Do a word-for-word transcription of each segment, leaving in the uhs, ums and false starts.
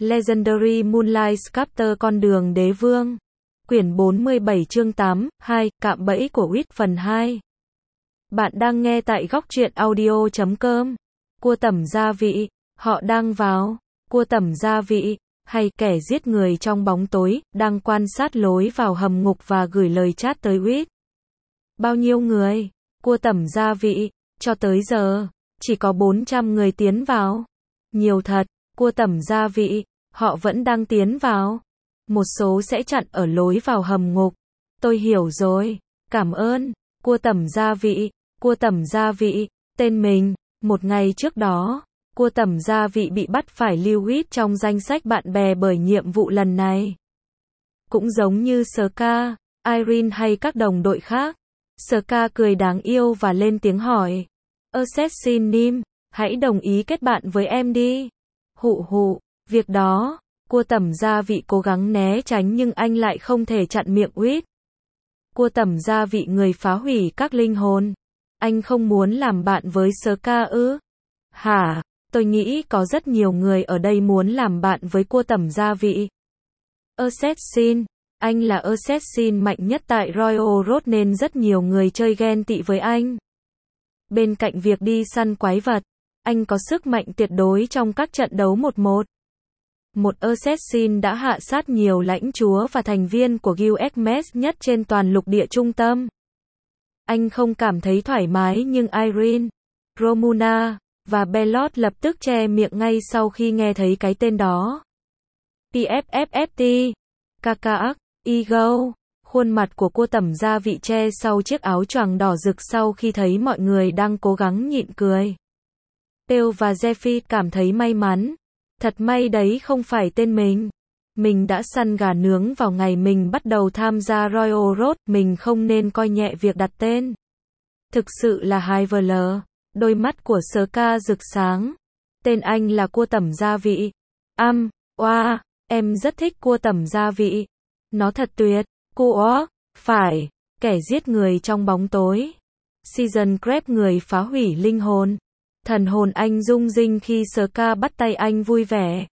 Legendary Moonlight Sculptor con đường đế vương. Quyển bốn mươi bảy chương tám, hai, cạm bẫy của Wit phần hai. Bạn đang nghe tại góc truyện audio chấm com. Cua tẩm gia vị, họ đang vào. Cua tẩm gia vị, hay kẻ giết người trong bóng tối, đang quan sát lối vào hầm ngục và gửi lời chat tới Wit. Bao nhiêu người? Cua tẩm gia vị, cho tới giờ, chỉ có bốn trăm người tiến vào. Nhiều thật, cua tẩm gia vị, họ vẫn đang tiến vào. Một số sẽ chặn ở lối vào hầm ngục. Tôi hiểu rồi, cảm ơn. Cua tẩm gia vị, cua tẩm gia vị, tên mình. Một ngày trước đó, cua tẩm gia vị bị bắt phải lưu Wit trong danh sách bạn bè bởi nhiệm vụ lần này. Cũng giống như Ska, Irene hay các đồng đội khác. Ska cười đáng yêu và lên tiếng hỏi. Assassin Nim, hãy đồng ý kết bạn với em đi. Hụ hụ, việc đó, cua tẩm gia vị cố gắng né tránh nhưng anh lại không thể chặn miệng Wit. Cua tẩm gia vị người phá hủy các linh hồn. Anh không muốn làm bạn với Ska ư? Hả, tôi nghĩ có rất nhiều người ở đây muốn làm bạn với cua tẩm gia vị. Assassin, anh là Assassin mạnh nhất tại Royal Road nên rất nhiều người chơi ghen tị với anh. Bên cạnh việc đi săn quái vật, anh có sức mạnh tuyệt đối trong các trận đấu một một. Một Assassin đã hạ sát nhiều lãnh chúa và thành viên của Guild Hermes nhất trên toàn lục địa trung tâm. Anh không cảm thấy thoải mái nhưng Irene, Romuna và Bellot lập tức che miệng ngay sau khi nghe thấy cái tên đó. pê ép ép ép tê, Kakaak, Ego, khuôn mặt của cua tẩm gia vị che sau chiếc áo choàng đỏ rực sau khi thấy mọi người đang cố gắng nhịn cười. Teo và Jeffy cảm thấy may mắn. Thật may đấy không phải tên mình. Mình đã săn gà nướng vào ngày mình bắt đầu tham gia Royal Road, mình không nên coi nhẹ việc đặt tên. Thực sự là Hiveler. Đôi mắt của Ska rực sáng. Tên anh là cua tẩm gia vị. Am, oa, em rất thích cua tẩm gia vị. Nó thật tuyệt. Cua, phải, kẻ giết người trong bóng tối. Season Crab người phá hủy linh hồn. Thần hồn anh rung rinh khi Ska bắt tay anh vui vẻ.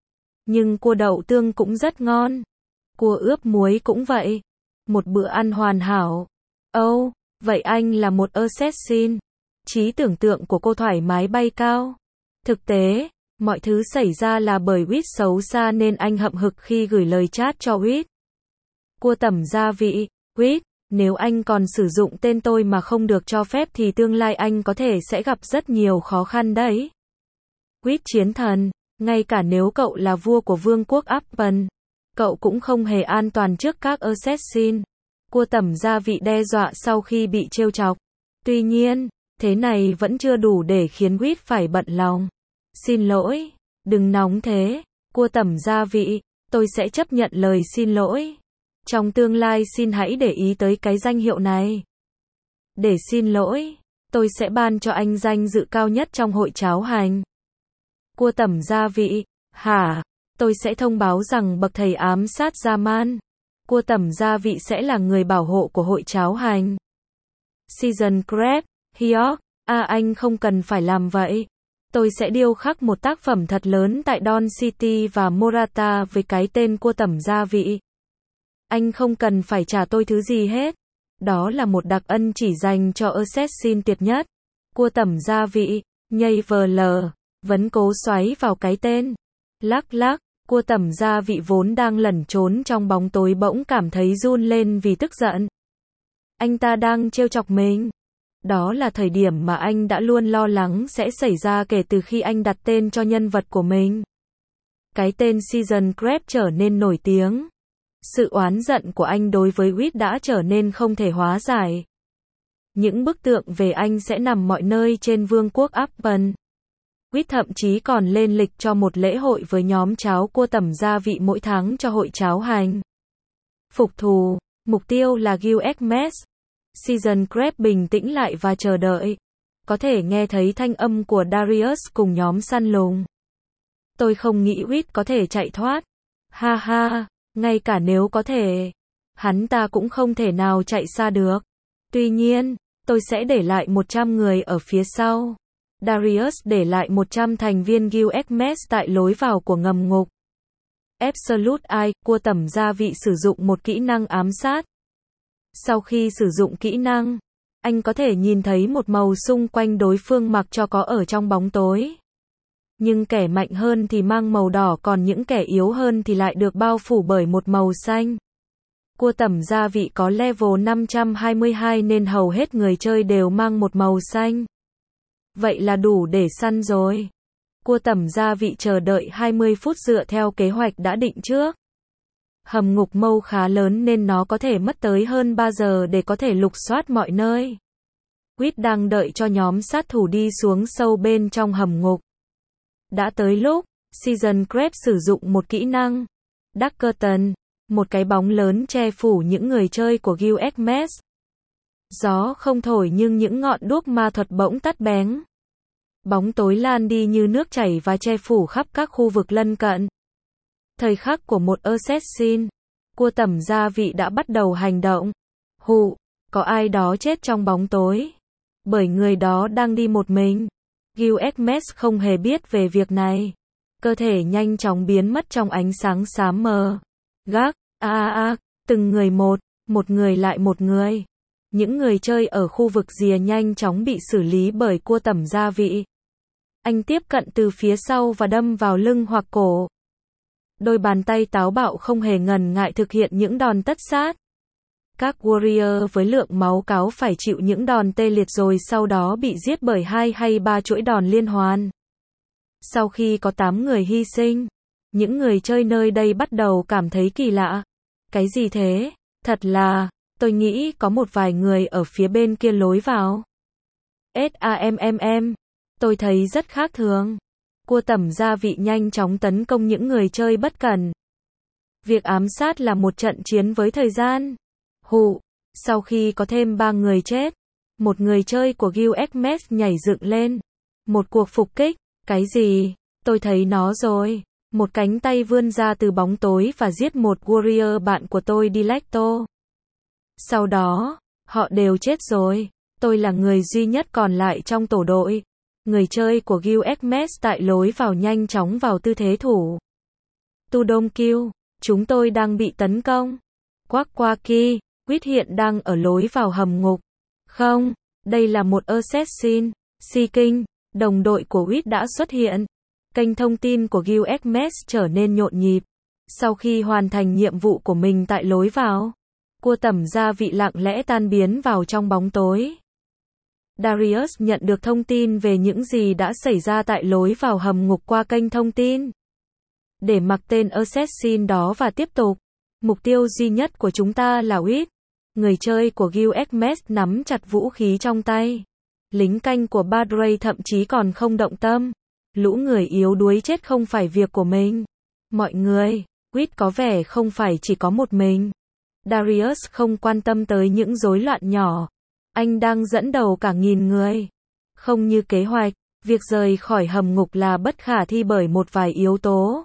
Nhưng cua đậu tương cũng rất ngon. Cua ướp muối cũng vậy. Một bữa ăn hoàn hảo. Oh, vậy anh là một assassin. Trí tưởng tượng của cô thoải mái bay cao. Thực tế, mọi thứ xảy ra là bởi Wit xấu xa nên anh hậm hực khi gửi lời chat cho Wit. Cua tẩm gia vị, Wit, nếu anh còn sử dụng tên tôi mà không được cho phép thì tương lai anh có thể sẽ gặp rất nhiều khó khăn đấy. Wit chiến thần, ngay cả nếu cậu là vua của vương quốc Appen, cậu cũng không hề an toàn trước các assassin. Cua tẩm gia vị đe dọa sau khi bị trêu chọc. Tuy nhiên, thế này vẫn chưa đủ để khiến Wit phải bận lòng. Xin lỗi, đừng nóng thế, cua tẩm gia vị, tôi sẽ chấp nhận lời xin lỗi. Trong tương lai xin hãy để ý tới cái danh hiệu này. Để xin lỗi, tôi sẽ ban cho anh danh dự cao nhất trong hội cháo hành. Cua tẩm gia vị, hả, tôi sẽ thông báo rằng bậc thầy ám sát Zaman. Cua tẩm gia vị sẽ là người bảo hộ của hội cháo hành. Season Crab, Hyok, à anh không cần phải làm vậy. Tôi sẽ điêu khắc một tác phẩm thật lớn tại Dawn City và Morata với cái tên cua tẩm gia vị. Anh không cần phải trả tôi thứ gì hết. Đó là một đặc ân chỉ dành cho assassin tuyệt nhất. Cua tẩm gia vị, nhây vờ lờ, vẫn cố xoáy vào cái tên. Lắc lắc, cua tẩm gia vị vốn đang lẩn trốn trong bóng tối bỗng cảm thấy run lên vì tức giận. Anh ta đang trêu chọc mình. Đó là thời điểm mà anh đã luôn lo lắng sẽ xảy ra kể từ khi anh đặt tên cho nhân vật của mình. Cái tên Season Crab trở nên nổi tiếng. Sự oán giận của anh đối với Wit đã trở nên không thể hóa giải. Những bức tượng về anh sẽ nằm mọi nơi trên vương quốc Appen. Wit thậm chí còn lên lịch cho một lễ hội với nhóm cháo cua tẩm gia vị mỗi tháng cho hội cháo hành. Phục thù, mục tiêu là Guild Hermes. Season Crab bình tĩnh lại và chờ đợi. Có thể nghe thấy thanh âm của Darius cùng nhóm săn lùng. Tôi không nghĩ Wit có thể chạy thoát. Ha ha. Ngay cả nếu có thể, hắn ta cũng không thể nào chạy xa được. Tuy nhiên, tôi sẽ để lại một trăm người ở phía sau. Darius để lại một trăm thành viên Guild Hermes tại lối vào của ngầm ngục. Absolute Eye, cua tẩm gia vị sử dụng một kỹ năng ám sát. Sau khi sử dụng kỹ năng, anh có thể nhìn thấy một màu xung quanh đối phương mặc cho có ở trong bóng tối. Nhưng kẻ mạnh hơn thì mang màu đỏ, còn những kẻ yếu hơn thì lại được bao phủ bởi một màu xanh. Cua tẩm gia vị có level năm trăm hai mươi hai nên hầu hết người chơi đều mang một màu xanh. Vậy là đủ để săn rồi. Cua tẩm gia vị chờ đợi hai mươi phút dựa theo kế hoạch đã định trước. Hầm ngục mâu khá lớn nên nó có thể mất tới hơn ba giờ để có thể lục soát mọi nơi. Quýt đang đợi cho nhóm sát thủ đi xuống sâu bên trong hầm ngục. Đã tới lúc, Season Crep sử dụng một kỹ năng. Dark Curtain, một cái bóng lớn che phủ những người chơi của Guildmates. Gió không thổi nhưng những ngọn đuốc ma thuật bỗng tắt bén. Bóng tối lan đi như nước chảy và che phủ khắp các khu vực lân cận. Thời khắc của một assassin, cua tẩm gia vị đã bắt đầu hành động. Hụ, có ai đó chết trong bóng tối. Bởi người đó đang đi một mình. Guildmates không hề biết về việc này. Cơ thể nhanh chóng biến mất trong ánh sáng xám mờ. Gác, a a a, từng người một, một người lại một người. Những người chơi ở khu vực rìa nhanh chóng bị xử lý bởi cua tẩm gia vị. Anh tiếp cận từ phía sau và đâm vào lưng hoặc cổ. Đôi bàn tay táo bạo không hề ngần ngại thực hiện những đòn tất sát. Các warrior với lượng máu cáo phải chịu những đòn tê liệt rồi sau đó bị giết bởi hai hay ba chuỗi đòn liên hoàn. Sau khi có tám người hy sinh, những người chơi nơi đây bắt đầu cảm thấy kỳ lạ. Cái gì thế? Thật là, tôi nghĩ có một vài người ở phía bên kia lối vào. SAMMM, tôi thấy rất khác thường. Cua tẩm gia vị nhanh chóng tấn công những người chơi bất cẩn. Việc ám sát là một trận chiến với thời gian. Hụ, sau khi có thêm ba người chết, một người chơi của Guildmates nhảy dựng lên. Một cuộc phục kích, cái gì? Tôi thấy nó rồi. Một cánh tay vươn ra từ bóng tối và giết một warrior bạn của tôi Dilecto. Sau đó, họ đều chết rồi. Tôi là người duy nhất còn lại trong tổ đội. Người chơi của Guildmates tại lối vào nhanh chóng vào tư thế thủ. Tudom kill, chúng tôi đang bị tấn công. Quack Quacky, Quýt hiện đang ở lối vào hầm ngục. Không, đây là một assassin. Seeking, đồng đội của Quýt đã xuất hiện. Kênh thông tin của Guildmates trở nên nhộn nhịp. Sau khi hoàn thành nhiệm vụ của mình tại lối vào, cua tẩm gia vị lặng lẽ tan biến vào trong bóng tối. Darius nhận được thông tin về những gì đã xảy ra tại lối vào hầm ngục qua kênh thông tin. Để mặc tên assassin đó và tiếp tục. Mục tiêu duy nhất của chúng ta là Quýt. Người chơi của Guildmates nắm chặt vũ khí trong tay. Lính canh của Badray thậm chí còn không động tâm. Lũ người yếu đuối chết không phải việc của mình. Mọi người, Quýt có vẻ không phải chỉ có một mình. Darius không quan tâm tới những rối loạn nhỏ. Anh đang dẫn đầu cả nghìn người. Không như kế hoạch, việc rời khỏi hầm ngục là bất khả thi bởi một vài yếu tố.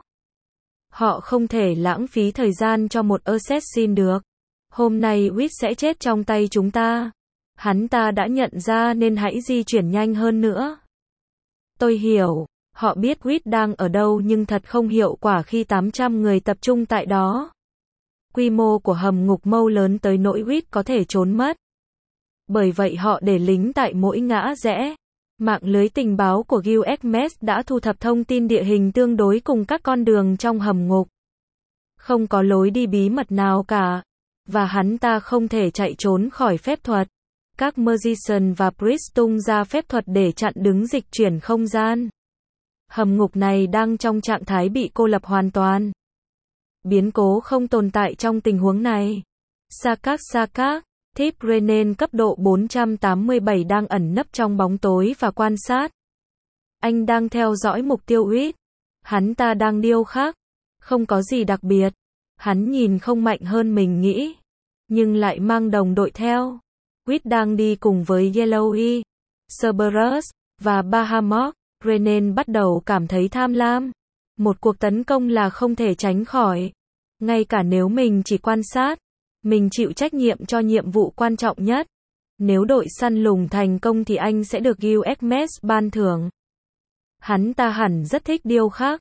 Họ không thể lãng phí thời gian cho một assassin được. Hôm nay Quýt sẽ chết trong tay chúng ta. Hắn ta đã nhận ra nên hãy di chuyển nhanh hơn nữa. Tôi hiểu, họ biết Quýt đang ở đâu nhưng thật không hiệu quả khi tám trăm người tập trung tại đó. Quy mô của hầm ngục mâu lớn tới nỗi Quýt có thể trốn mất. Bởi vậy họ để lính tại mỗi ngã rẽ. Mạng lưới tình báo của Guildmates đã thu thập thông tin địa hình tương đối cùng các con đường trong hầm ngục. Không có lối đi bí mật nào cả. Và hắn ta không thể chạy trốn khỏi phép thuật. Các Magician và Priest tung ra phép thuật để chặn đứng dịch chuyển không gian. Hầm ngục này đang trong trạng thái bị cô lập hoàn toàn. Biến cố không tồn tại trong tình huống này. Sakak Sakak, Thief Renan cấp độ bốn trăm tám mươi bảy đang ẩn nấp trong bóng tối và quan sát. Anh đang theo dõi mục tiêu Quýt. Hắn ta đang điêu khắc. Không có gì đặc biệt. Hắn nhìn không mạnh hơn mình nghĩ. Nhưng lại mang đồng đội theo. Quýt đang đi cùng với Yellowy, Cerberus, và Bahamut. Renan bắt đầu cảm thấy tham lam. Một cuộc tấn công là không thể tránh khỏi. Ngay cả nếu mình chỉ quan sát. Mình chịu trách nhiệm cho nhiệm vụ quan trọng nhất. Nếu đội săn lùng thành công thì anh sẽ được Guildmates ban thưởng. Hắn ta hẳn rất thích điêu khắc.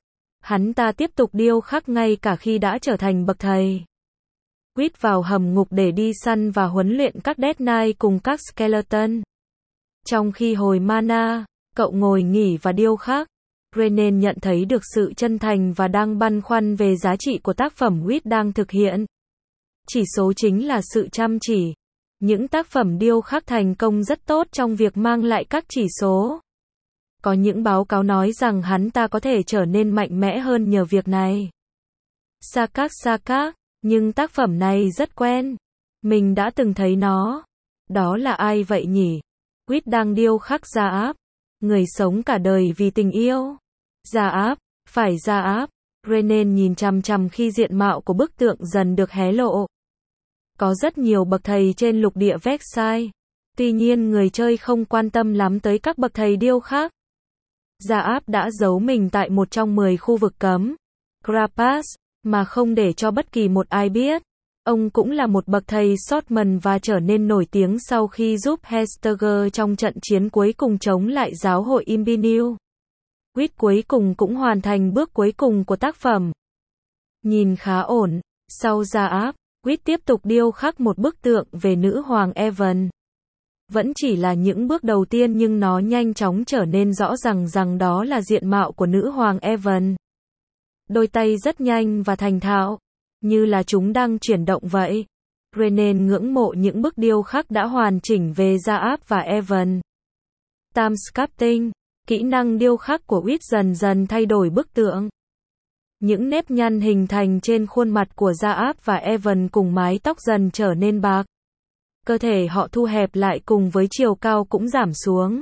Hắn ta tiếp tục điêu khắc ngay cả khi đã trở thành bậc thầy. Quýt vào hầm ngục để đi săn và huấn luyện các Death Knight cùng các Skeleton. Trong khi hồi mana, cậu ngồi nghỉ và điêu khắc. Renan nhận thấy được sự chân thành và đang băn khoăn về giá trị của tác phẩm Quýt đang thực hiện. Chỉ số chính là sự chăm chỉ. Những tác phẩm điêu khắc thành công rất tốt trong việc mang lại các chỉ số. Có những báo cáo nói rằng hắn ta có thể trở nên mạnh mẽ hơn nhờ việc này. Sakak Sakak, nhưng tác phẩm này rất quen. Mình đã từng thấy nó. Đó là ai vậy nhỉ? Quýt đang điêu khắc Zaap. Người sống cả đời vì tình yêu. Zaap, phải Zaap. Renan nhìn chằm chằm khi diện mạo của bức tượng dần được hé lộ. Có rất nhiều bậc thầy trên lục địa Vexai. Tuy nhiên người chơi không quan tâm lắm tới các bậc thầy điêu khắc. Zaap đã giấu mình tại một trong mười khu vực cấm, Grapas, mà không để cho bất kỳ một ai biết. Ông cũng là một bậc thầy swordsman và trở nên nổi tiếng sau khi giúp Hestager trong trận chiến cuối cùng chống lại giáo hội Imbinil. Quýt cuối cùng cũng hoàn thành bước cuối cùng của tác phẩm. Nhìn khá ổn. Sau Zaap, Quýt tiếp tục điêu khắc một bức tượng về nữ hoàng Evan. Vẫn chỉ là những bước đầu tiên nhưng nó nhanh chóng trở nên rõ ràng rằng đó là diện mạo của nữ hoàng Evan. Đôi tay rất nhanh và thành thạo, như là chúng đang chuyển động vậy. Renan ngưỡng mộ những bức điêu khắc đã hoàn chỉnh về Zaap và Evan. Time sculpting, kỹ năng điêu khắc của Quýt dần dần thay đổi bức tượng. Những nếp nhăn hình thành trên khuôn mặt của Zaap và Evan cùng mái tóc dần trở nên bạc. Cơ thể họ thu hẹp lại cùng với chiều cao cũng giảm xuống.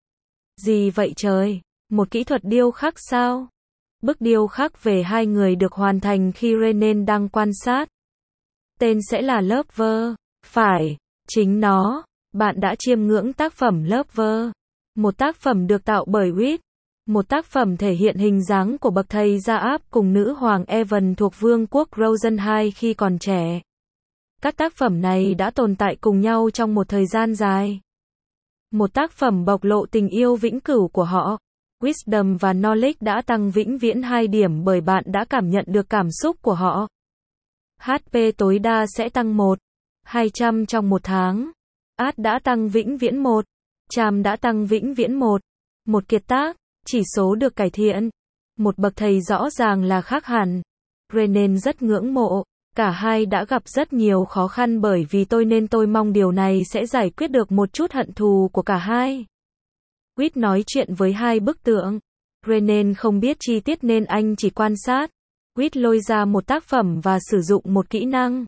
Gì vậy trời? Một kỹ thuật điêu khắc sao? Bức điêu khắc về hai người được hoàn thành khi Renan đang quan sát. Tên sẽ là Lover. Phải, chính nó. Bạn đã chiêm ngưỡng tác phẩm Lover. Một tác phẩm được tạo bởi Quýt. Một tác phẩm thể hiện hình dáng của bậc thầy Zaap cùng nữ hoàng Evan thuộc vương quốc Rosenheim khi còn trẻ. Các tác phẩm này đã tồn tại cùng nhau trong một thời gian dài. Một tác phẩm bộc lộ tình yêu vĩnh cửu của họ. Wisdom và Knowledge đã tăng vĩnh viễn hai điểm bởi bạn đã cảm nhận được cảm xúc của họ. hát pê tối đa sẽ tăng một nghìn hai trăm trong một tháng. Art đã tăng vĩnh viễn một. Charm đã tăng vĩnh viễn một. Một kiệt tác, chỉ số được cải thiện. Một bậc thầy rõ ràng là khác hẳn. Renan rất ngưỡng mộ. Cả hai đã gặp rất nhiều khó khăn bởi vì tôi nên tôi mong điều này sẽ giải quyết được một chút hận thù của cả hai. Quýt nói chuyện với hai bức tượng. Renan không biết chi tiết nên anh chỉ quan sát. Quýt lôi ra một tác phẩm và sử dụng một kỹ năng.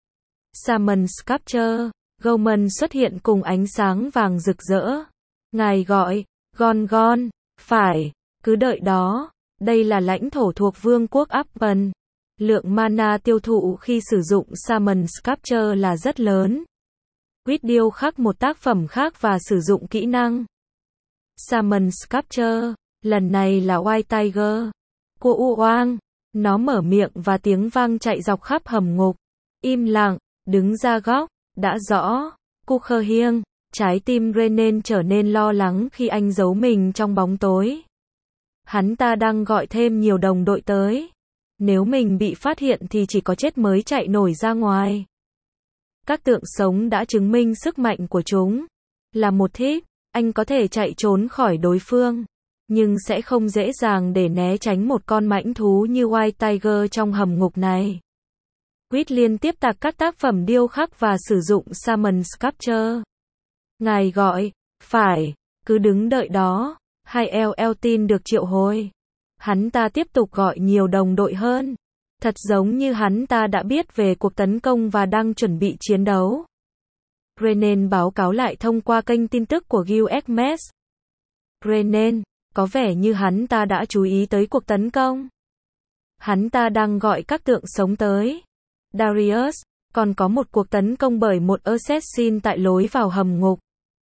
Summon Sculpture. Goman xuất hiện cùng ánh sáng vàng rực rỡ. Ngài gọi, Gon Gon, phải, cứ đợi đó. Đây là lãnh thổ thuộc vương quốc Appen. Lượng mana tiêu thụ khi sử dụng Summon Sculpture là rất lớn. Quýt điêu khắc một tác phẩm khác và sử dụng kỹ năng Summon Sculpture, lần này là White Tiger. Của U Oang, nó mở miệng và tiếng vang chạy dọc khắp hầm ngục. Im lặng, đứng ra góc, đã rõ. Cu khơ hiêng, trái tim Renan trở nên lo lắng khi anh giấu mình trong bóng tối. Hắn ta đang gọi thêm nhiều đồng đội tới. Nếu mình bị phát hiện thì chỉ có chết mới chạy nổi ra ngoài. Các tượng sống đã chứng minh sức mạnh của chúng. Là một thief, anh có thể chạy trốn khỏi đối phương, nhưng sẽ không dễ dàng để né tránh một con mãnh thú như White Tiger trong hầm ngục này. Quýt liên tiếp tạc các tác phẩm điêu khắc và sử dụng Summon Sculpture. Ngài gọi, phải, cứ đứng đợi đó. Hai eo eo tin được triệu hồi. Hắn ta tiếp tục gọi nhiều đồng đội hơn. Thật giống như hắn ta đã biết về cuộc tấn công và đang chuẩn bị chiến đấu. Renan báo cáo lại thông qua kênh tin tức của Guildmess. Renan, có vẻ như hắn ta đã chú ý tới cuộc tấn công. Hắn ta đang gọi các tượng sống tới. Darius, còn có một cuộc tấn công bởi một assassin tại lối vào hầm ngục.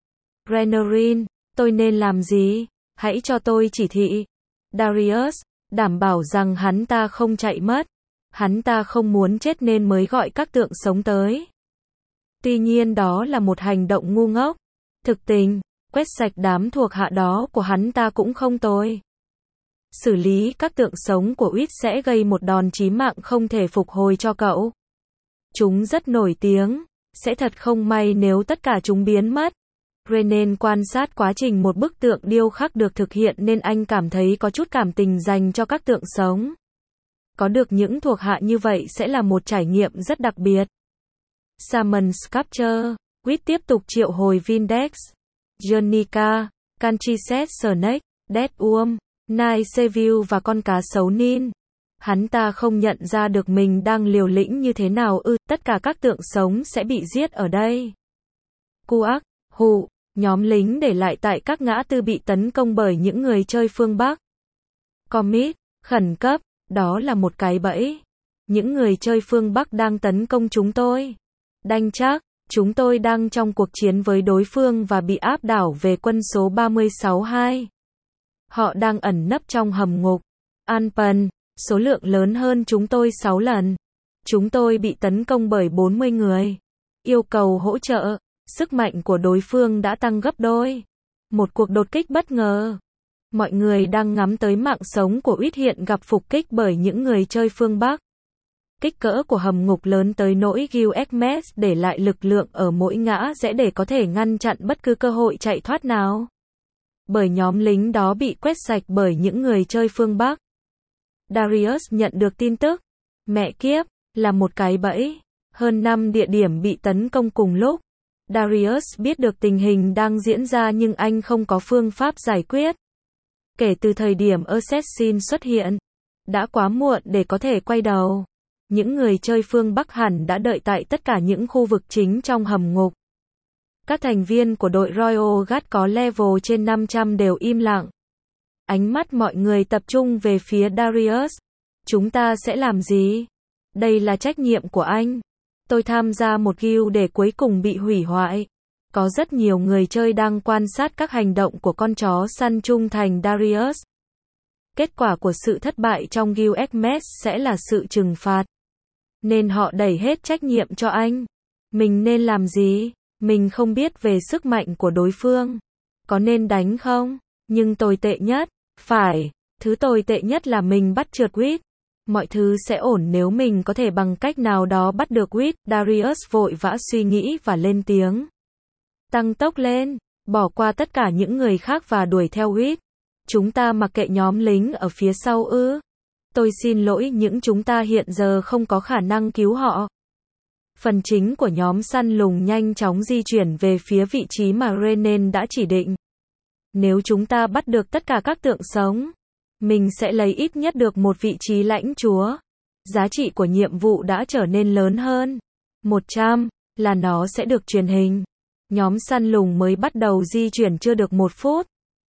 Renarin, tôi nên làm gì? Hãy cho tôi chỉ thị. Darius, đảm bảo rằng hắn ta không chạy mất. Hắn ta không muốn chết nên mới gọi các tượng sống tới. Tuy nhiên đó là một hành động ngu ngốc. Thực tình, quét sạch đám thuộc hạ đó của hắn ta cũng không tồi. xử lý các tượng sống của Wit sẽ gây một đòn chí mạng không thể phục hồi cho cậu. Chúng rất nổi tiếng, sẽ thật không may nếu tất cả chúng biến mất. Renan quan sát quá trình một bức tượng điêu khắc được thực hiện nên anh cảm thấy có chút cảm tình dành cho các tượng sống. Có được những thuộc hạ như vậy sẽ là một trải nghiệm rất đặc biệt. Salmon Sculpture, Wit tiếp tục triệu hồi Vindex, Jernica, Canchiset Snake, Deadworm, Night Seville và con cá sấu Nin. Hắn ta không nhận ra được mình đang liều lĩnh như thế nào ư, tất cả các tượng sống sẽ bị giết ở đây. Kuak, Hụ, nhóm lính để lại tại các ngã tư bị tấn công bởi những người chơi phương Bắc. Commit, khẩn cấp, đó là một cái bẫy. Những người chơi phương Bắc đang tấn công chúng tôi. Đanh chắc, chúng tôi đang trong cuộc chiến với đối phương và bị áp đảo về quân số ba mươi sáu hai. Họ đang ẩn nấp trong hầm ngục. Anpan, số lượng lớn hơn chúng tôi sáu lần. Chúng tôi bị tấn công bởi bốn mươi người. Yêu cầu hỗ trợ. Sức mạnh của đối phương đã tăng gấp đôi. Một cuộc đột kích bất ngờ. Mọi người đang ngắm tới mạng sống của Wit hiện gặp phục kích bởi những người chơi phương Bắc. Kích cỡ của hầm ngục lớn tới nỗi Gilgamesh để lại lực lượng ở mỗi ngã rẽ để có thể ngăn chặn bất cứ cơ hội chạy thoát nào. Bởi nhóm lính đó bị quét sạch bởi những người chơi phương Bắc. Darius nhận được tin tức. Mẹ kiếp, là một cái bẫy. Hơn năm địa điểm bị tấn công cùng lúc. Darius biết được tình hình đang diễn ra nhưng anh không có phương pháp giải quyết. Kể từ thời điểm Assassin xuất hiện, đã quá muộn để có thể quay đầu. Những người chơi phương Bắc hẳn đã đợi tại tất cả những khu vực chính trong hầm ngục. Các thành viên của đội Royal Guard có level trên năm trăm đều im lặng. Ánh mắt mọi người tập trung về phía Darius. Chúng ta sẽ làm gì? Đây là trách nhiệm của anh. Tôi tham gia một guild để cuối cùng bị hủy hoại. Có rất nhiều người chơi đang quan sát các hành động của con chó săn trung thành Darius. Kết quả của sự thất bại trong Gilgamesh sẽ là sự trừng phạt. Nên họ đẩy hết trách nhiệm cho anh. Mình nên làm gì? Mình không biết về sức mạnh của đối phương. Có nên đánh không? Nhưng tồi tệ nhất, phải, thứ tồi tệ nhất là mình bắt trượt Wit. Mọi thứ sẽ ổn nếu mình có thể bằng cách nào đó bắt được Wit. Darius vội vã suy nghĩ và lên tiếng. Tăng tốc lên, bỏ qua tất cả những người khác và đuổi theo Wit. Chúng ta mặc kệ nhóm lính ở phía sau ư? Tôi xin lỗi nhưng chúng ta hiện giờ không có khả năng cứu họ. Phần chính của nhóm săn lùng nhanh chóng di chuyển về phía vị trí mà Renan đã chỉ định. Nếu chúng ta bắt được tất cả các tượng sống, mình sẽ lấy ít nhất được một vị trí lãnh chúa. Giá trị của nhiệm vụ đã trở nên lớn hơn. một trăm là nó sẽ được truyền hình. Nhóm săn lùng mới bắt đầu di chuyển chưa được một phút.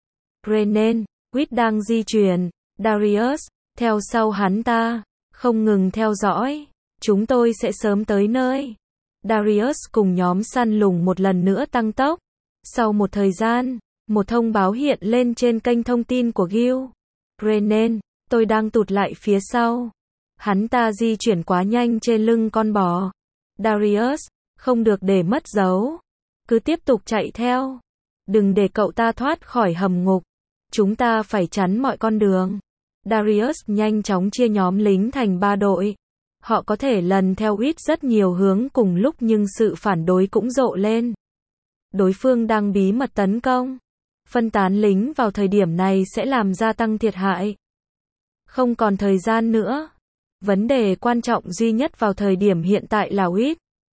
Renan, Wit đang di chuyển. Darius, theo sau hắn ta, không ngừng theo dõi. Chúng tôi sẽ sớm tới nơi. Darius cùng nhóm săn lùng một lần nữa tăng tốc. Sau một thời gian, một thông báo hiện lên trên kênh thông tin của Guild. Renan, tôi đang tụt lại phía sau. Hắn ta di chuyển quá nhanh trên lưng con bò. Darius, không được để mất dấu. Cứ tiếp tục chạy theo. Đừng để cậu ta thoát khỏi hầm ngục. Chúng ta phải chắn mọi con đường. Darius nhanh chóng chia nhóm lính thành ba đội. Họ có thể lần theo Wit rất nhiều hướng cùng lúc nhưng sự phản đối cũng rộ lên. Đối phương đang bí mật tấn công. Phân tán lính vào thời điểm này sẽ làm gia tăng thiệt hại. Không còn thời gian nữa. Vấn đề quan trọng duy nhất vào thời điểm hiện tại là Wit.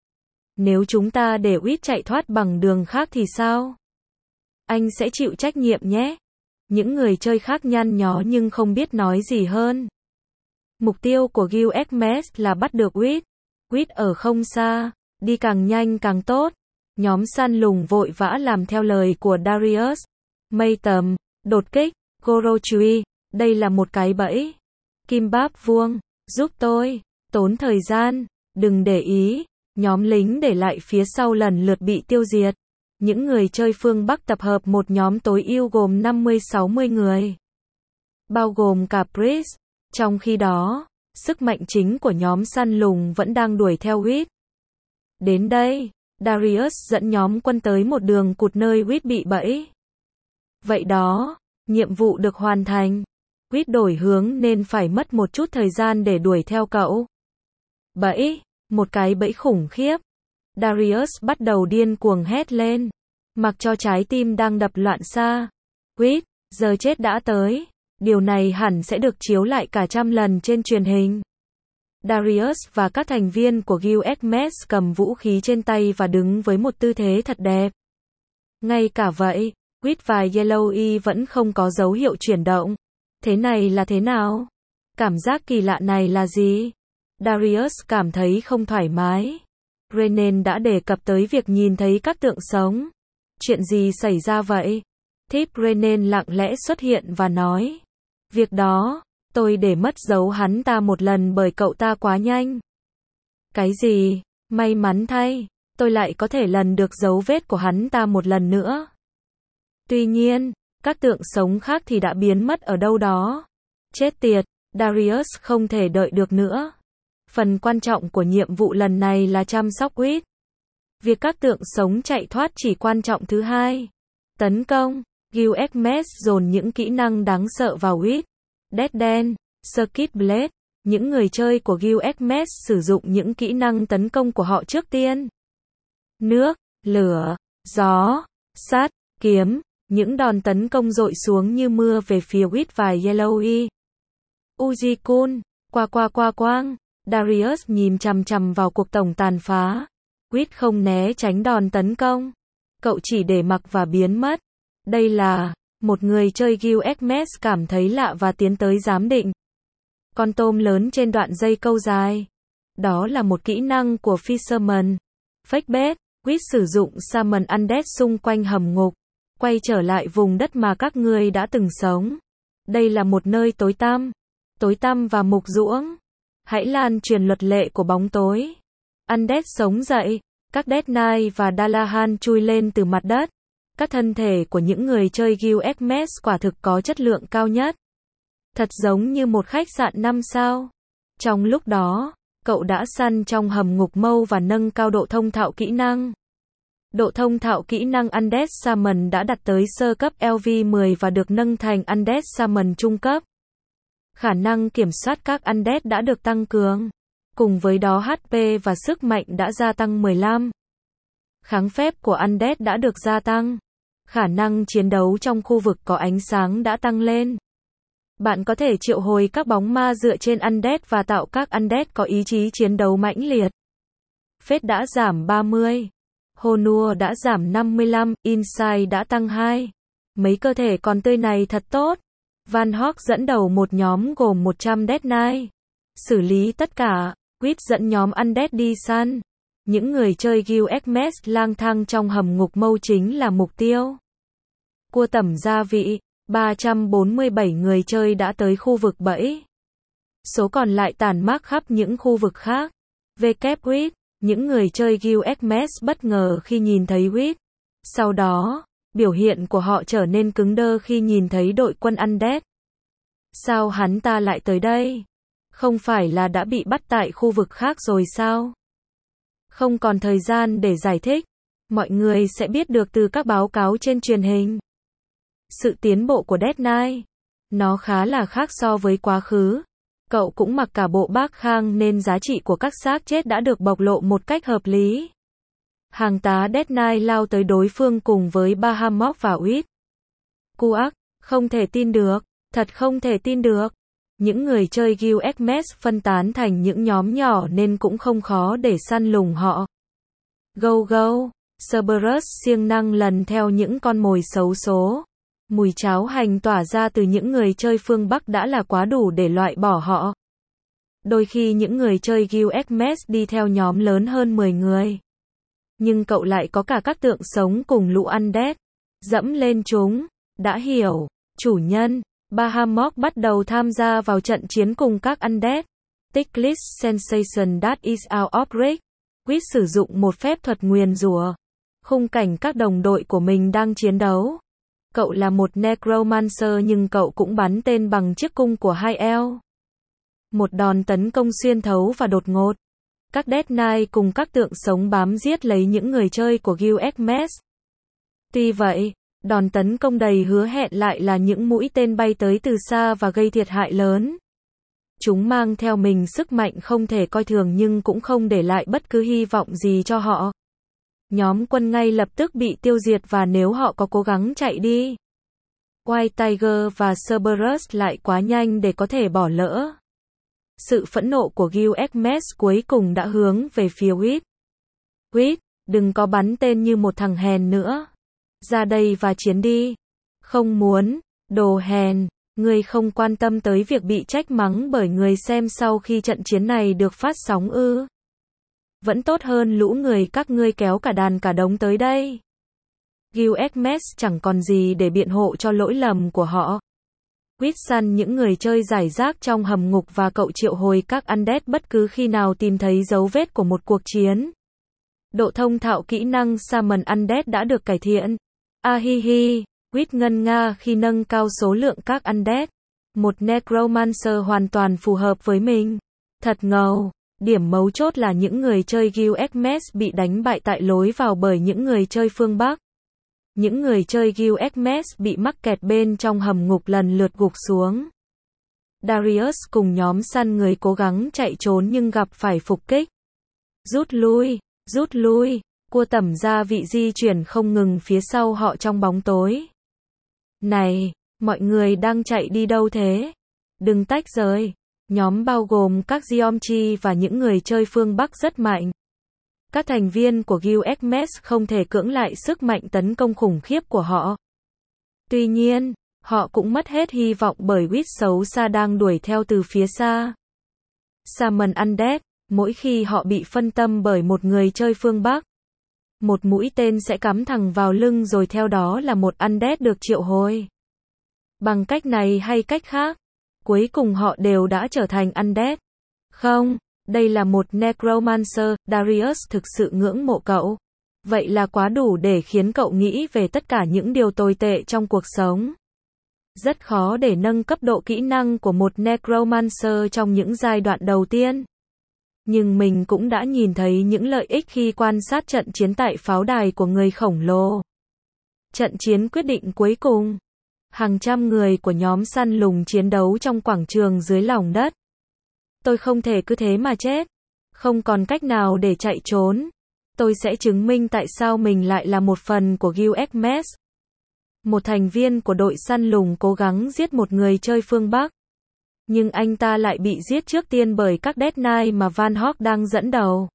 Nếu chúng ta để Wit chạy thoát bằng đường khác thì sao? Anh sẽ chịu trách nhiệm nhé. Những người chơi khác nhăn nhó nhưng không biết nói gì hơn. Mục tiêu của Gilgamesh là bắt được Wit. Wit ở không xa, đi càng nhanh càng tốt. Nhóm săn lùng vội vã làm theo lời của Darius. Mây tầm, đột kích, Gorochui, đây là một cái bẫy. Kim Báp vuông, giúp tôi, tốn thời gian, đừng để ý. Nhóm lính để lại phía sau lần lượt bị tiêu diệt. Những người chơi phương Bắc tập hợp một nhóm tối ưu gồm năm mươi sáu mươi người. Bao gồm cả Priest. Trong khi đó, sức mạnh chính của nhóm săn lùng vẫn đang đuổi theo Wit. Đến đây, Darius dẫn nhóm quân tới một đường cụt nơi Wit bị bẫy. Vậy đó, nhiệm vụ được hoàn thành. Quýt đổi hướng nên phải mất một chút thời gian để đuổi theo cậu. Bẫy, một cái bẫy khủng khiếp. Darius bắt đầu điên cuồng hét lên, mặc cho trái tim đang đập loạn xạ. Quýt, giờ chết đã tới. Điều này hẳn sẽ được chiếu lại cả trăm lần trên truyền hình. Darius và các thành viên của Gilgamesh cầm vũ khí trên tay và đứng với một tư thế thật đẹp. Ngay cả vậy, Quýt và Yellowy vẫn không có dấu hiệu chuyển động. Thế này là thế nào? Cảm giác kỳ lạ này là gì? Darius cảm thấy không thoải mái. Renan đã đề cập tới việc nhìn thấy các tượng sống. Chuyện gì xảy ra vậy? Thiếp Renan lặng lẽ xuất hiện và nói. Việc đó, tôi để mất dấu hắn ta một lần bởi cậu ta quá nhanh. Cái gì? May mắn thay, tôi lại có thể lần được dấu vết của hắn ta một lần nữa. Tuy nhiên, các tượng sống khác thì đã biến mất ở đâu đó. Chết tiệt, Darius không thể đợi được nữa. Phần quan trọng của nhiệm vụ lần này là chăm sóc Quýt. Việc các tượng sống chạy thoát chỉ quan trọng thứ hai. Tấn công, Gilgamesh dồn những kỹ năng đáng sợ vào Quýt. Deathden, Circuit Blade, những người chơi của Gilgamesh sử dụng những kỹ năng tấn công của họ trước tiên. Nước, lửa, gió, sắt, kiếm, những đòn tấn công dội xuống như mưa về phía Quýt và Yellowy. Uji-kun, qua qua qua quang. Darius nhìn chằm chằm vào cuộc tổng tàn phá. Quýt không né tránh đòn tấn công. Cậu chỉ để mặc và biến mất. Đây là, một người chơi Gilgamesh cảm thấy lạ và tiến tới giám định. Con tôm lớn trên đoạn dây câu dài. Đó là một kỹ năng của Fisherman. Fake bet, Quýt sử dụng Summon Undead xung quanh hầm ngục. Quay trở lại vùng đất mà các ngươi đã từng sống. Đây là một nơi tối tăm. Tối tăm và mục ruỗng. Hãy lan truyền luật lệ của bóng tối. Undead sống dậy. Các Death Knight và Dalahan chui lên từ mặt đất. Các thân thể của những người chơi Gilgamesh quả thực có chất lượng cao nhất. Thật giống như một khách sạn năm sao. Trong lúc đó, cậu đã săn trong hầm ngục mâu và nâng cao độ thông thạo kỹ năng. Độ thông thạo kỹ năng Undead Summon đã đạt tới sơ cấp L V mười và được nâng thành Undead Summon trung cấp. Khả năng kiểm soát các Undead đã được tăng cường. Cùng với đó H P và sức mạnh đã gia tăng mười lăm. Kháng phép của Undead đã được gia tăng. Khả năng chiến đấu trong khu vực có ánh sáng đã tăng lên. Bạn có thể triệu hồi các bóng ma dựa trên Undead và tạo các Undead có ý chí chiến đấu mãnh liệt. Phết đã giảm ba mươi. Honor đã giảm năm mươi lăm, Insight đã tăng hai. Mấy cơ thể còn tươi này thật tốt. Van Hawk dẫn đầu một nhóm gồm một trăm Death Knight. Xử lý tất cả, Quýt dẫn nhóm Undead đi săn. Những người chơi Gilgamesh lang thang trong hầm ngục mâu chính là mục tiêu. Cua tẩm gia vị, ba trăm bốn mươi bảy người chơi đã tới khu vực bẫy. Số còn lại tản mác khắp những khu vực khác. vê kép Quýt, những người chơi Gilgamesh bất ngờ khi nhìn thấy Quýt. Sau đó, biểu hiện của họ trở nên cứng đơ khi nhìn thấy đội quân Undead. Sao hắn ta lại tới đây? Không phải là đã bị bắt tại khu vực khác rồi sao? Không còn thời gian để giải thích. Mọi người sẽ biết được từ các báo cáo trên truyền hình. Sự tiến bộ của Death Knight. Nó khá là khác so với quá khứ. Cậu cũng mặc cả bộ bác khang nên giá trị của các xác chết đã được bộc lộ một cách hợp lý. Hàng tá Death Knight lao tới đối phương cùng với Bahamut và Quýt. Cuac, không thể tin được, thật không thể tin được. Những người chơi Gilgamesh phân tán thành những nhóm nhỏ nên cũng không khó để săn lùng họ. Go go, Cerberus siêng năng lần theo những con mồi xấu số. Mùi cháo hành tỏa ra từ những người chơi phương Bắc đã là quá đủ để loại bỏ họ. Đôi khi những người chơi Gilgamesh đi theo nhóm lớn hơn mười người. Nhưng cậu lại có cả các tượng sống cùng lũ Undead. Dẫm lên chúng. Đã hiểu, chủ nhân. Bahamut bắt đầu tham gia vào trận chiến cùng các Undead. Ticklish Sensation that is out of reach. Quýt sử dụng một phép thuật nguyền rủa. Khung cảnh các đồng đội của mình đang chiến đấu. Cậu là một Necromancer nhưng cậu cũng bắn tên bằng chiếc cung của hai eo. Một đòn tấn công xuyên thấu và đột ngột. Các Death Knight cùng các tượng sống bám giết lấy những người chơi của Gilgamesh. Tuy vậy, Đòn tấn công đầy hứa hẹn lại là những mũi tên bay tới từ xa và gây thiệt hại lớn. Chúng mang theo mình sức mạnh không thể coi thường nhưng cũng không để lại bất cứ hy vọng gì cho họ. Nhóm quân ngay lập tức bị tiêu diệt và nếu họ có cố gắng chạy đi, White Tiger và Cerberus lại quá nhanh để có thể bỏ lỡ. Sự phẫn nộ của Gilgamesh cuối cùng đã hướng về phía Whit. Whit, đừng có bắn tên như một thằng hèn nữa. Ra đây và chiến đi. Không muốn, đồ hèn, ngươi không quan tâm tới việc bị trách mắng bởi người xem sau khi trận chiến này được phát sóng ư? Vẫn tốt hơn lũ người các ngươi kéo cả đàn cả đống tới đây. Gilgamesh chẳng còn gì để biện hộ cho lỗi lầm của họ. Whit săn những người chơi giải rác trong hầm ngục và cậu triệu hồi các undead bất cứ khi nào tìm thấy dấu vết của một cuộc chiến. Độ thông thạo kỹ năng Summon Undead đã được cải thiện. A hi hi, Whit ngân nga khi nâng cao số lượng các undead. Một Necromancer hoàn toàn phù hợp với mình. Thật ngầu. Điểm mấu chốt là những người chơi Gilgamesh bị đánh bại tại lối vào bởi những người chơi phương Bắc. Những người chơi Gilgamesh bị mắc kẹt bên trong hầm ngục lần lượt gục xuống. Darius cùng nhóm săn người cố gắng chạy trốn nhưng gặp phải phục kích. Rút lui, rút lui, cua tẩm gia vị di chuyển không ngừng phía sau họ trong bóng tối. Này, mọi người đang chạy đi đâu thế? Đừng tách rời. Nhóm bao gồm các Geomchi và những người chơi phương Bắc rất mạnh. Các thành viên của Gilgamesh không thể cưỡng lại sức mạnh tấn công khủng khiếp của họ. Tuy nhiên, họ cũng mất hết hy vọng bởi Whit xấu xa đang đuổi theo từ phía xa. Summon Undead, mỗi khi họ bị phân tâm bởi một người chơi phương Bắc, một mũi tên sẽ cắm thẳng vào lưng rồi theo đó là một Undead được triệu hồi. Bằng cách này hay cách khác, cuối cùng họ đều đã trở thành Undead. Không, đây là một Necromancer, Darius thực sự ngưỡng mộ cậu. Vậy là quá đủ để khiến cậu nghĩ về tất cả những điều tồi tệ trong cuộc sống. Rất khó để nâng cấp độ kỹ năng của một Necromancer trong những giai đoạn đầu tiên. Nhưng mình cũng đã nhìn thấy những lợi ích khi quan sát trận chiến tại pháo đài của người khổng lồ. Trận chiến quyết định cuối cùng. Hàng trăm người của nhóm săn lùng chiến đấu trong quảng trường dưới lòng đất. Tôi không thể cứ thế mà chết. Không còn cách nào để chạy trốn. Tôi sẽ chứng minh tại sao mình lại là một phần của Gilgamesh. Một thành viên của đội săn lùng cố gắng giết một người chơi phương Bắc. Nhưng anh ta lại bị giết trước tiên bởi các Death Knight mà Van Hawk đang dẫn đầu.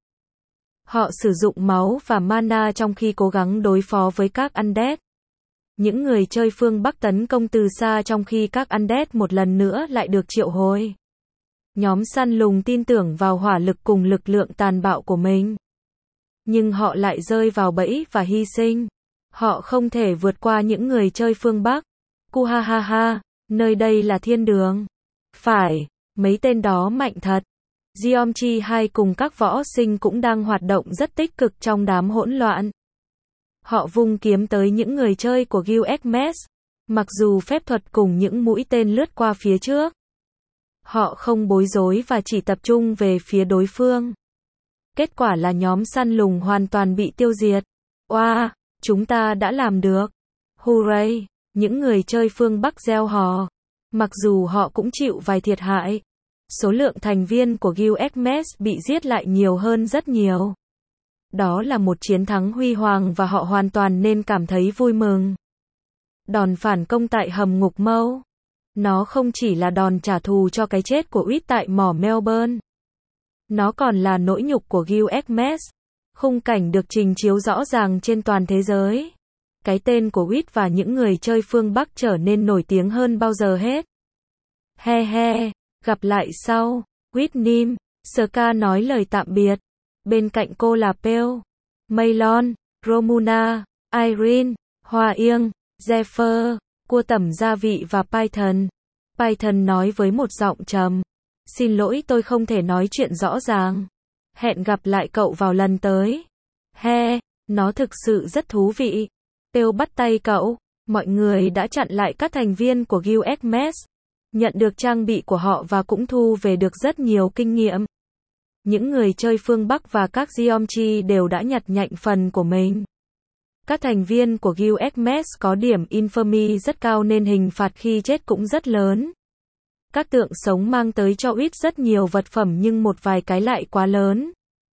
Họ sử dụng máu và mana trong khi cố gắng đối phó với các Undead. Những người chơi phương Bắc tấn công từ xa trong khi các Undead một lần nữa lại được triệu hồi. Nhóm săn lùng tin tưởng vào hỏa lực cùng lực lượng tàn bạo của mình. Nhưng họ lại rơi vào bẫy và hy sinh. Họ không thể vượt qua những người chơi phương Bắc. Cu ha ha ha, nơi đây là thiên đường. Phải, mấy tên đó mạnh thật. Geomchi hai cùng các võ sinh cũng đang hoạt động rất tích cực trong đám hỗn loạn. Họ vung kiếm tới những người chơi của Gilgamesh. Mặc dù phép thuật cùng những mũi tên lướt qua phía trước. Họ không bối rối và chỉ tập trung về phía đối phương. Kết quả là nhóm săn lùng hoàn toàn bị tiêu diệt. Oa, wow, chúng ta đã làm được. Hooray, những người chơi phương Bắc reo hò. Mặc dù họ cũng chịu vài thiệt hại. Số lượng thành viên của Gilgamesh bị giết lại nhiều hơn rất nhiều. Đó là một chiến thắng huy hoàng và họ hoàn toàn nên cảm thấy vui mừng. Đòn phản công tại hầm ngục mâu. Nó không chỉ là đòn trả thù cho cái chết của Whit tại mỏ Melbourne. Nó còn là nỗi nhục của Gilgamesh. Khung cảnh được trình chiếu rõ ràng trên toàn thế giới. Cái tên của Whit và những người chơi phương Bắc trở nên nổi tiếng hơn bao giờ hết. He he, gặp lại sau. Whitnim, Ska nói lời tạm biệt. Bên cạnh cô là Pale, Maylon, Romuna, Irene, Hoa Yên, Zephyr, cua tẩm gia vị và Python. Python nói với một giọng trầm. Xin lỗi tôi không thể nói chuyện rõ ràng. Hẹn gặp lại cậu vào lần tới. He, nó thực sự rất thú vị. Pale bắt tay cậu. Mọi người đã chặn lại các thành viên của Gilgamesh. Nhận được trang bị của họ và cũng thu về được rất nhiều kinh nghiệm. Những người chơi phương Bắc và các Geomchi đều đã nhặt nhạnh phần của mình. Các thành viên của Guild Hermes có điểm infamy rất cao nên hình phạt khi chết cũng rất lớn. Các tượng sống mang tới cho Uýt rất nhiều vật phẩm nhưng một vài cái lại quá lớn.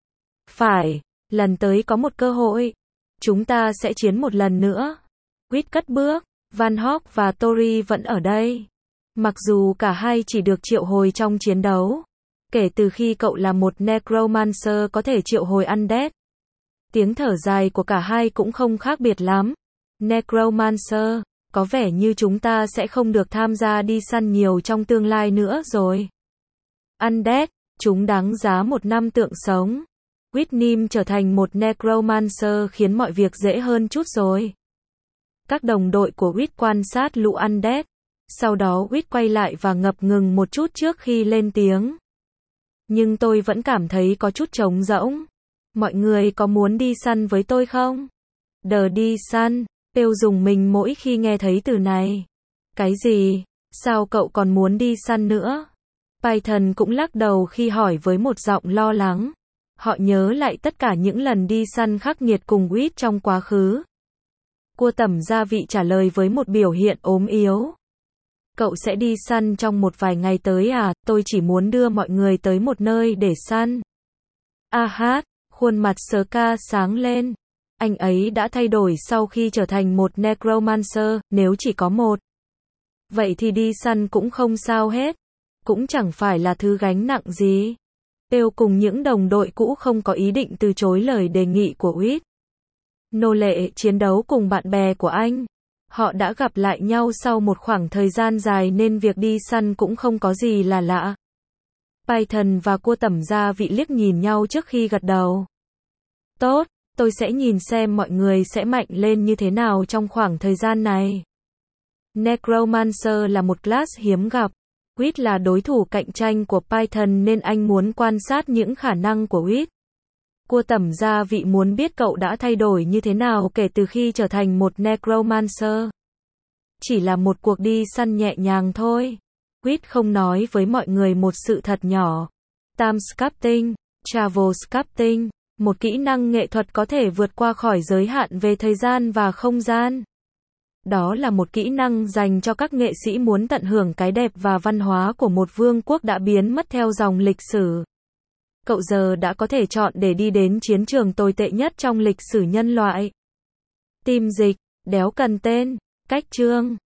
Phải, lần tới có một cơ hội. Chúng ta sẽ chiến một lần nữa. Uýt cất bước. Van Hawk và Tori vẫn ở đây. Mặc dù cả hai chỉ được triệu hồi trong chiến đấu. Kể từ khi cậu là một Necromancer có thể triệu hồi Undead. Tiếng thở dài của cả hai cũng không khác biệt lắm. Necromancer, có vẻ như chúng ta sẽ không được tham gia đi săn nhiều trong tương lai nữa rồi. Undead, chúng đáng giá một năm tượng sống. Whitnim trở thành một Necromancer khiến mọi việc dễ hơn chút rồi. Các đồng đội của Whit quan sát lũ Undead. Sau đó Whit quay lại và ngập ngừng một chút trước khi lên tiếng. Nhưng tôi vẫn cảm thấy có chút trống rỗng. Mọi người có muốn đi săn với tôi không? Đờ đi săn. Tiêu dùng mình mỗi khi nghe thấy từ này. Cái gì? Sao cậu còn muốn đi săn nữa? Python cũng lắc đầu khi hỏi với một giọng lo lắng. Họ nhớ lại tất cả những lần đi săn khắc nghiệt cùng Whit trong quá khứ. Cua tẩm gia vị trả lời với một biểu hiện ốm yếu. Cậu sẽ đi săn trong một vài ngày tới à? Tôi chỉ muốn đưa mọi người tới một nơi để săn. A hát, khuôn mặt Ska sáng lên. Anh ấy đã thay đổi sau khi trở thành một Necromancer, nếu chỉ có một. Vậy thì đi săn cũng không sao hết. Cũng chẳng phải là thứ gánh nặng gì. Tiêu cùng những đồng đội cũ không có ý định từ chối lời đề nghị của Whit. Nô lệ chiến đấu cùng bạn bè của anh. Họ đã gặp lại nhau sau một khoảng thời gian dài nên việc đi săn cũng không có gì là lạ. Python và cua tẩm gia vị liếc nhìn nhau trước khi gật đầu. Tốt, tôi sẽ nhìn xem mọi người sẽ mạnh lên như thế nào trong khoảng thời gian này. Necromancer là một class hiếm gặp. Whit là đối thủ cạnh tranh của Python nên anh muốn quan sát những khả năng của Whit. Cua tẩm gia vị muốn biết cậu đã thay đổi như thế nào kể từ khi trở thành một Necromancer. Chỉ là một cuộc đi săn nhẹ nhàng thôi. Whit không nói với mọi người một sự thật nhỏ. Time sculpting, travel sculpting, một kỹ năng nghệ thuật có thể vượt qua khỏi giới hạn về thời gian và không gian. Đó là một kỹ năng dành cho các nghệ sĩ muốn tận hưởng cái đẹp và văn hóa của một vương quốc đã biến mất theo dòng lịch sử. Cậu giờ đã có thể chọn để đi đến chiến trường tồi tệ nhất trong lịch sử nhân loại. Tim dịch, đéo cần tên, cách chương.